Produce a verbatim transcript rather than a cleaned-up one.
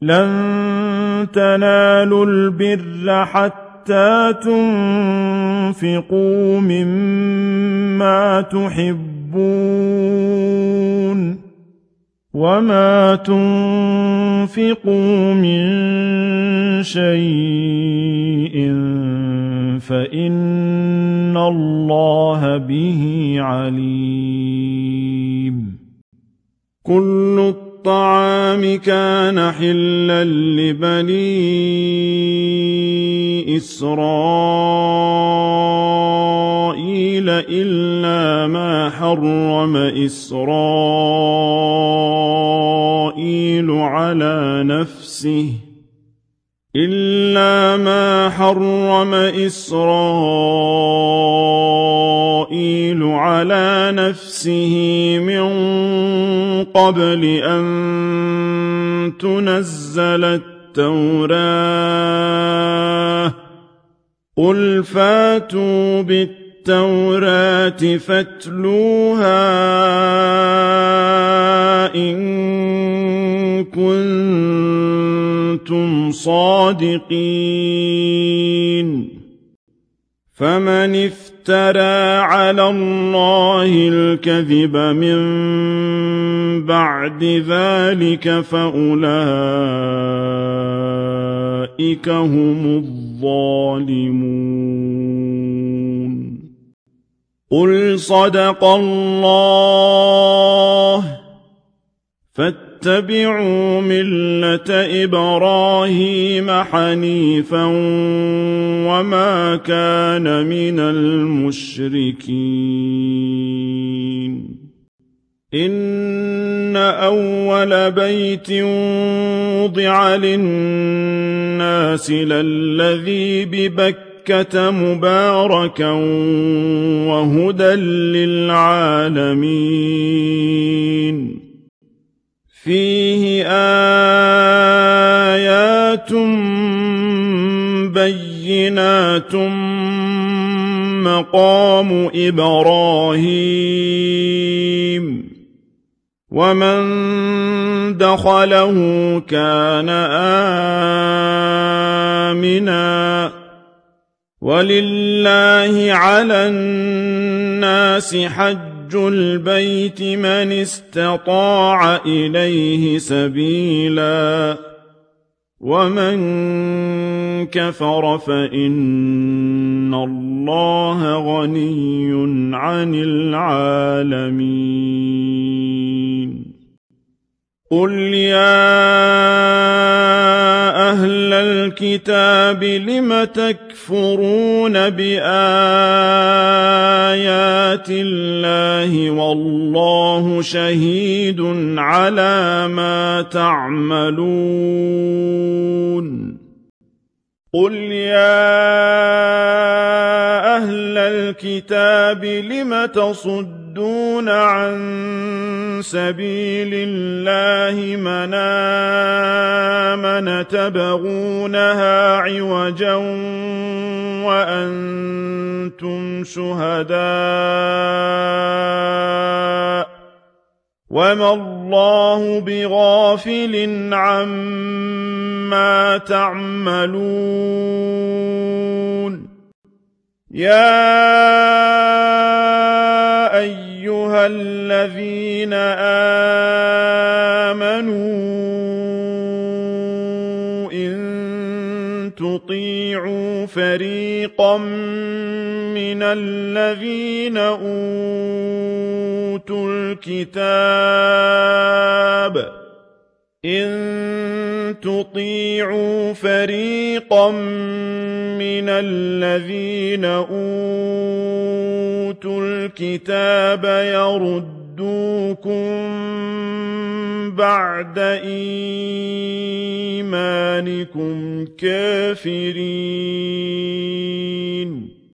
لن تنالوا البر حتى تنفقوا مما تحبون وما تنفقوا من شيء فإن الله به عليم. كل الطعام كان حلا لبني إسرائيل إلا ما حرم إسرائيل على نفسه إلا ما حرم إسرائيل على نفسه من قبل أن تنزل التوراة قل فاتوا بالتوراة فاتلوها إن كنتم صادقين. فمن افترى على الله الكذب من بعد ذلك فأولئك هم الظالمون. قل صدق الله فاتبعوا ملة إبراهيم حنيفا وما كان من المشركين. إن أول بيت وضع للناس للذي ببكة مباركا وهدى للعالمين فيه آيات بينات مقام إبراهيم ومن دخله كان آمنا ولله على الناس حج البيت من استطاع إليه سبيلا ومن كفر فإن الله غني عن العالمين. قل يا أهل الكتاب لم تكفرون بآيات الله والله شهيد على ما تعملون. قل يا أهل الكتاب لم تصدون عن سبيل الله من آمن تبغونها عوجا وأنتم شهداء وما الله بغافل عما تعملون. يا أيها الذين آمنوا إن تطيعوا فريقا من الذين أوتوا الكتاب إن تطيعوا فريقا من الذين أوتوا الكتاب يردوكم بعد إيمانكم كافرين